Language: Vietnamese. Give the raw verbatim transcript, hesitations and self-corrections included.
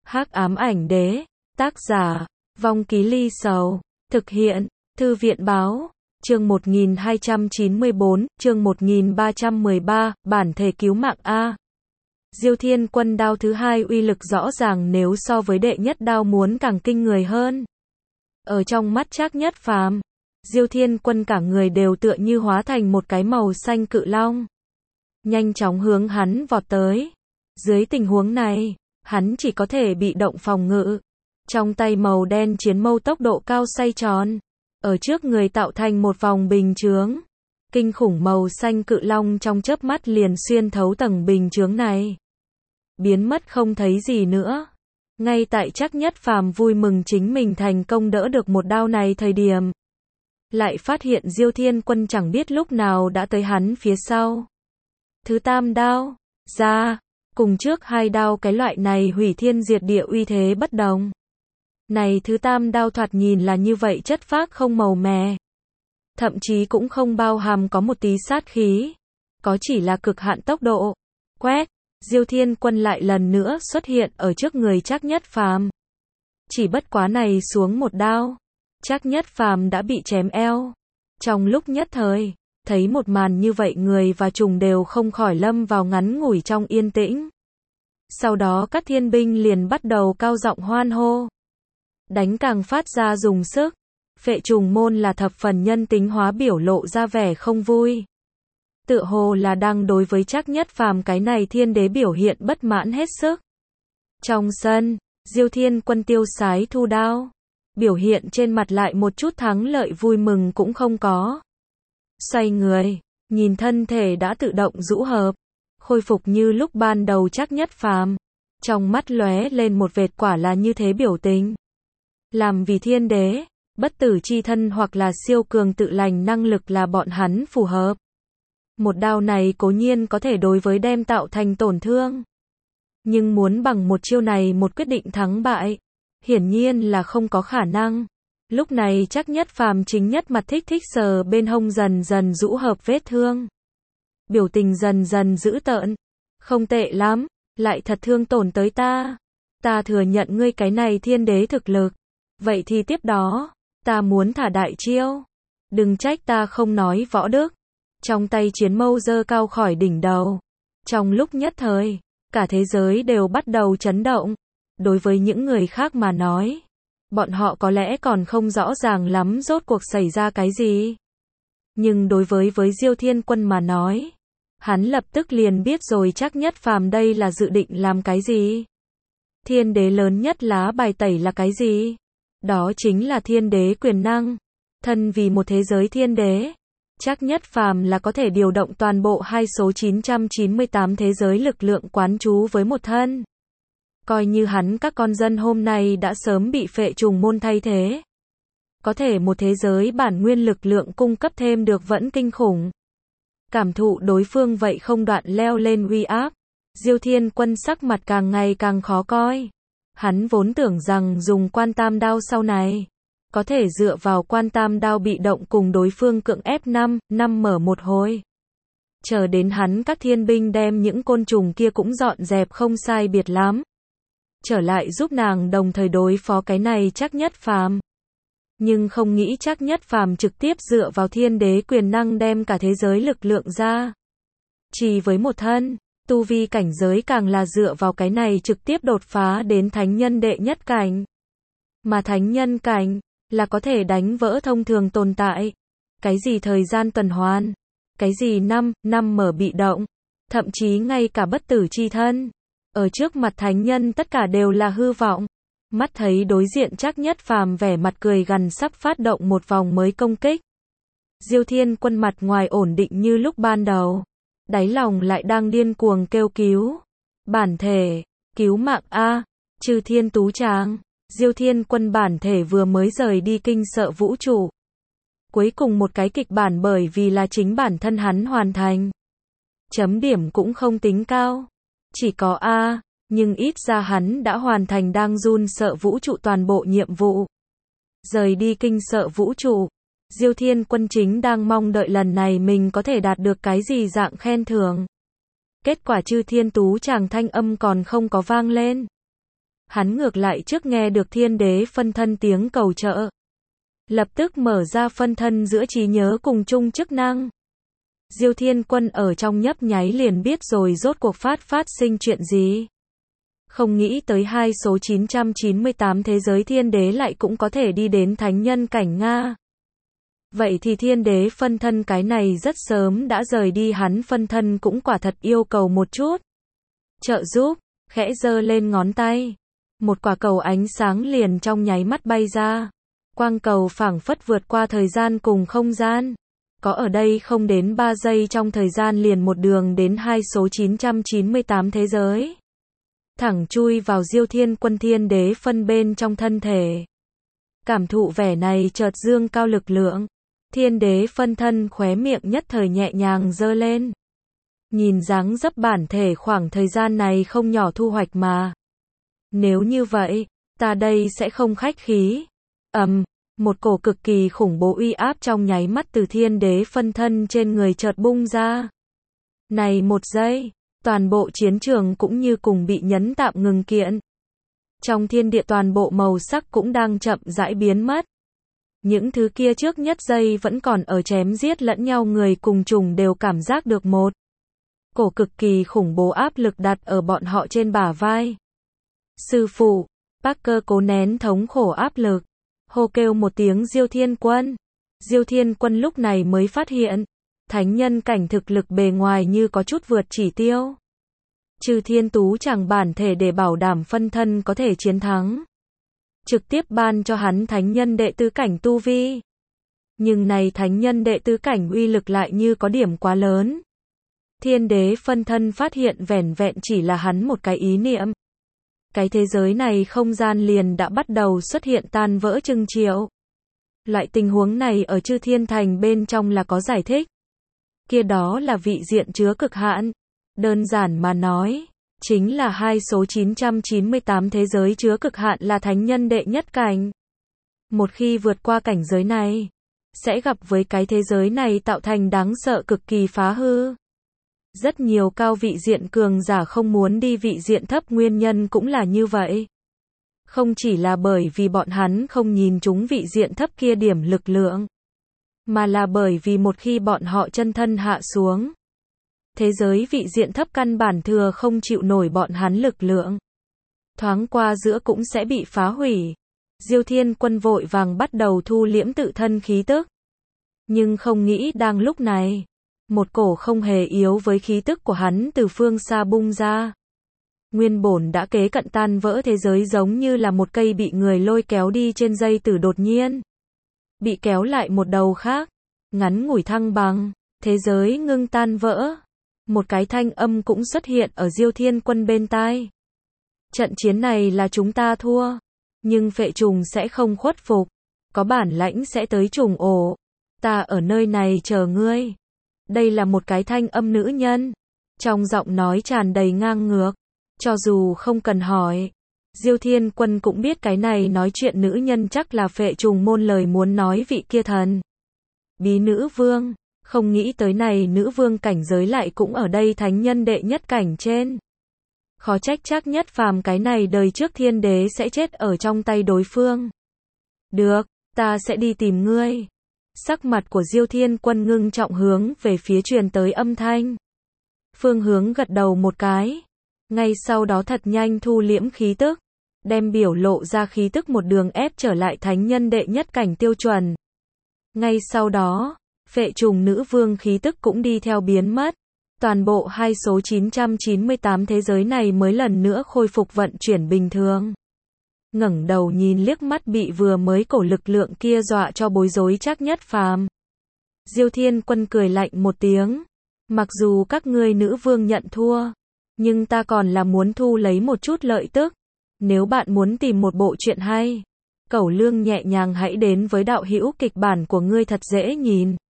Hắc ám ảnh đế, tác giả, Vong Ký Ly Sầu, thực hiện, Thư viện báo, chương một nghìn hai trăm chín mươi bốn, chương một nghìn ba trăm mười ba, bản thể cứu mạng A. Diêu Thiên Quân đao thứ hai uy lực rõ ràng nếu so với đệ nhất đao muốn càng kinh người hơn. Ở trong mắt Trác Nhất Phàm, Diêu Thiên Quân cả người đều tựa như hóa thành một cái màu xanh cự long. Nhanh chóng hướng hắn vọt tới. Dưới tình huống này, hắn chỉ có thể bị động phòng ngự. Trong tay màu đen chiến mâu tốc độ cao xoay tròn. Ở trước người tạo thành một vòng bình chướng. Kinh khủng màu xanh cự long trong chớp mắt liền xuyên thấu tầng bình chướng này. Biến mất không thấy gì nữa. Ngay tại Trác Nhất Phàm vui mừng chính mình thành công đỡ được một đao này thời điểm. Lại phát hiện Diêu Thiên Quân chẳng biết lúc nào đã tới hắn phía sau. Thứ tam đao, ra, cùng trước hai đao cái loại này hủy thiên diệt địa uy thế bất đồng. Này thứ tam đao thoạt nhìn là như vậy chất phác không màu mè. Thậm chí cũng không bao hàm có một tí sát khí. Có chỉ là cực hạn tốc độ. Quét, Diêu Thiên Quân lại lần nữa xuất hiện ở trước người Trác Nhất Phàm. Chỉ bất quá này xuống một đao. Trác Nhất Phàm đã bị chém eo. Trong lúc nhất thời, thấy một màn như vậy người và trùng đều không khỏi lâm vào ngắn ngủi trong yên tĩnh. Sau đó các thiên binh liền bắt đầu cao giọng hoan hô. Đánh càng phát ra dùng sức. Phệ trùng môn là thập phần nhân tính hóa biểu lộ ra vẻ không vui. Tựa hồ là đang đối với Trác Nhất Phàm cái này thiên đế biểu hiện bất mãn hết sức. Trong sân, Diêu Thiên Quân tiêu sái thu đao. Biểu hiện trên mặt lại một chút thắng lợi vui mừng cũng không có. Xoay người, nhìn thân thể đã tự động rũ hợp, khôi phục như lúc ban đầu Trác Nhất Phàm. Trong mắt lóe lên một vệt quả là như thế biểu tình. Làm vì thiên đế, bất tử chi thân hoặc là siêu cường tự lành năng lực là bọn hắn phù hợp. Một đao này cố nhiên có thể đối với đem tạo thành tổn thương. Nhưng muốn bằng một chiêu này một quyết định thắng bại, hiển nhiên là không có khả năng. Lúc này Trác Nhất Phàm chính nhất mặt thích thích sờ bên hông dần dần rũ hợp vết thương. Biểu tình dần dần dữ tợn. Không tệ lắm, lại thật thương tổn tới ta. Ta thừa nhận ngươi cái này thiên đế thực lực. Vậy thì tiếp đó, ta muốn thả đại chiêu. Đừng trách ta không nói võ đức. Trong tay chiến mâu giơ cao khỏi đỉnh đầu. Trong lúc nhất thời, cả thế giới đều bắt đầu chấn động. Đối với những người khác mà nói, bọn họ có lẽ còn không rõ ràng lắm rốt cuộc xảy ra cái gì. Nhưng đối với với Diêu Thiên Quân mà nói, hắn lập tức liền biết rồi Trác Nhất Phàm đây là dự định làm cái gì. Thiên đế lớn nhất lá bài tẩy là cái gì? Đó chính là thiên đế quyền năng. Thân vì một thế giới thiên đế, Trác Nhất Phàm là có thể điều động toàn bộ hai số chín trăm chín mươi tám thế giới lực lượng quán trú với một thân. Coi như hắn các con dân hôm nay đã sớm bị phệ trùng môn thay thế. Có thể một thế giới bản nguyên lực lượng cung cấp thêm được vẫn kinh khủng. Cảm thụ đối phương vậy không đoạn leo lên uy áp. Diêu Thiên Quân sắc mặt càng ngày càng khó coi. Hắn vốn tưởng rằng dùng quan tam đao sau này, có thể dựa vào quan tam đao bị động cùng đối phương cưỡng ép năm, năm mở một hồi. Chờ đến hắn các thiên binh đem những côn trùng kia cũng dọn dẹp không sai biệt lắm. Trở lại giúp nàng đồng thời đối phó cái này Trác Nhất Phàm. Nhưng không nghĩ Trác Nhất Phàm trực tiếp dựa vào thiên đế quyền năng đem cả thế giới lực lượng ra. Chỉ với một thân, tu vi cảnh giới càng là dựa vào cái này trực tiếp đột phá đến thánh nhân đệ nhất cảnh. Mà thánh nhân cảnh, là có thể đánh vỡ thông thường tồn tại. Cái gì thời gian tuần hoàn, cái gì năm, năm mở bị động, thậm chí ngay cả bất tử chi thân. Ở trước mặt thánh nhân tất cả đều là hư vọng. Mắt thấy đối diện Trác Nhất Phàm vẻ mặt cười gằn sắp phát động một vòng mới công kích. Diêu Thiên Quân mặt ngoài ổn định như lúc ban đầu. Đáy lòng lại đang điên cuồng kêu cứu. Bản thể, cứu mạng A, Trừ Thiên Tú Tràng. Diêu Thiên Quân bản thể vừa mới rời đi kinh sợ vũ trụ. Cuối cùng một cái kịch bản bởi vì là chính bản thân hắn hoàn thành. Chấm điểm cũng không tính cao. Chỉ có A, nhưng ít ra hắn đã hoàn thành đang run sợ vũ trụ toàn bộ nhiệm vụ. Rời đi kinh sợ vũ trụ. Diêu Thiên Quân chính đang mong đợi lần này mình có thể đạt được cái gì dạng khen thưởng. Kết quả Trừ Thiên Tú Tràng thanh âm còn không có vang lên. hắn ngược lại trước nghe được thiên đế phân thân tiếng cầu trợ. Lập tức mở ra phân thân giữa trí nhớ cùng chung chức năng. Diêu Thiên Quân ở trong nhấp nháy liền biết rồi rốt cuộc phát phát sinh chuyện gì. Không nghĩ tới hai số chín trăm chín mươi tám thế giới thiên đế lại cũng có thể đi đến thánh nhân cảnh Nga. Vậy thì thiên đế phân thân cái này rất sớm đã rời đi, hắn phân thân cũng quả thật yêu cầu một chút trợ giúp, khẽ giơ lên ngón tay. Một quả cầu ánh sáng liền trong nháy mắt bay ra. Quang cầu phảng phất vượt qua thời gian cùng không gian. Có ở đây không đến ba giây trong thời gian liền một đường đến hai số chín trăm chín mươi tám thế giới. Thẳng chui vào Diêu Thiên Quân thiên đế phân bên trong thân thể. Cảm thụ vẻ này chợt dương cao lực lượng. Thiên đế phân thân khóe miệng nhất thời nhẹ nhàng giơ lên. Nhìn dáng dấp bản thể khoảng thời gian này không nhỏ thu hoạch mà. Nếu như vậy, ta đây sẽ không khách khí. Ầm, um, một cổ cực kỳ khủng bố uy áp trong nháy mắt từ thiên đế phân thân trên người chợt bung ra. Này một giây, toàn bộ chiến trường cũng như cùng bị nhấn tạm ngừng kiện. Trong thiên địa toàn bộ màu sắc cũng đang chậm rãi biến mất. Những thứ kia trước nhất giây vẫn còn ở chém giết lẫn nhau người cùng chủng đều cảm giác được một cổ cực kỳ khủng bố áp lực đặt ở bọn họ trên bả vai. Sư phụ, Parker cố nén thống khổ áp lực, hô kêu một tiếng Diêu Thiên Quân. Diêu Thiên Quân lúc này mới phát hiện, thánh nhân cảnh thực lực bề ngoài như có chút vượt chỉ tiêu. Trừ thiên tú chẳng bản thể để bảo đảm phân thân có thể chiến thắng. Trực tiếp ban cho hắn thánh nhân đệ tứ cảnh tu vi. Nhưng này thánh nhân đệ tứ cảnh uy lực lại như có điểm quá lớn. Thiên đế phân thân phát hiện vẻn vẹn chỉ là hắn một cái ý niệm. Cái thế giới này không gian liền đã bắt đầu xuất hiện tan vỡ trưng triệu. Loại tình huống này ở Chư Thiên Thành bên trong là có giải thích. Kia đó là vị diện chứa cực hạn. Đơn giản mà nói, chính là hai số chín trăm chín mươi tám thế giới chứa cực hạn là thánh nhân đệ nhất cảnh. Một khi vượt qua cảnh giới này, sẽ gặp với cái thế giới này tạo thành đáng sợ cực kỳ phá hư. Rất nhiều cao vị diện cường giả không muốn đi vị diện thấp nguyên nhân cũng là như vậy. Không chỉ là bởi vì bọn hắn không nhìn trúng vị diện thấp kia điểm lực lượng, mà là bởi vì một khi bọn họ chân thân hạ xuống, thế giới vị diện thấp căn bản thừa không chịu nổi bọn hắn lực lượng. Thoáng qua giữa cũng sẽ bị phá hủy. Diêu Thiên Quân vội vàng bắt đầu thu liễm tự thân khí tức. Nhưng không nghĩ đang lúc này, một cổ không hề yếu với khí tức của hắn từ phương xa bung ra. Nguyên bổn đã kế cận tan vỡ thế giới giống như là một cây bị người lôi kéo đi trên dây tử đột nhiên bị kéo lại một đầu khác, ngắn ngủi thăng bằng, thế giới ngưng tan vỡ. Một cái thanh âm cũng xuất hiện ở Diêu Thiên Quân bên tai. Trận chiến này là chúng ta thua, nhưng phệ trùng sẽ không khuất phục, có bản lãnh sẽ tới trùng ổ. Ta ở nơi này chờ ngươi. Đây là một cái thanh âm nữ nhân, trong giọng nói tràn đầy ngang ngược. Cho dù không cần hỏi, Diêu Thiên Quân cũng biết cái này nói chuyện nữ nhân chắc là phệ trùng môn lời muốn nói vị kia thần bí nữ vương. Không nghĩ tới này nữ vương cảnh giới lại cũng ở đây thánh nhân đệ nhất cảnh trên. Khó trách chắc nhất phàm cái này đời trước thiên đế sẽ chết ở trong tay đối phương. Được, ta sẽ đi tìm ngươi. Sắc mặt của Diêu Thiên Quân ngưng trọng hướng về phía truyền tới âm thanh. Phương Hướng gật đầu một cái. Ngay sau đó thật nhanh thu liễm khí tức, đem biểu lộ ra khí tức một đường ép trở lại thánh nhân đệ nhất cảnh tiêu chuẩn. Ngay sau đó, phệ trùng nữ vương khí tức cũng đi theo biến mất. Toàn bộ hai số chín trăm chín mươi tám thế giới này mới lần nữa khôi phục vận chuyển bình thường. Ngẩng đầu nhìn liếc mắt bị vừa mới cổ lực lượng kia dọa cho bối rối chắc nhất phàm. Diêu Thiên Quân cười lạnh một tiếng. Mặc dù các ngươi nữ vương nhận thua, nhưng ta còn là muốn thu lấy một chút lợi tức. Nếu bạn muốn tìm một bộ truyện hay, Cẩu Lương nhẹ nhàng hãy đến với đạo hữu kịch bản của ngươi thật dễ nhìn.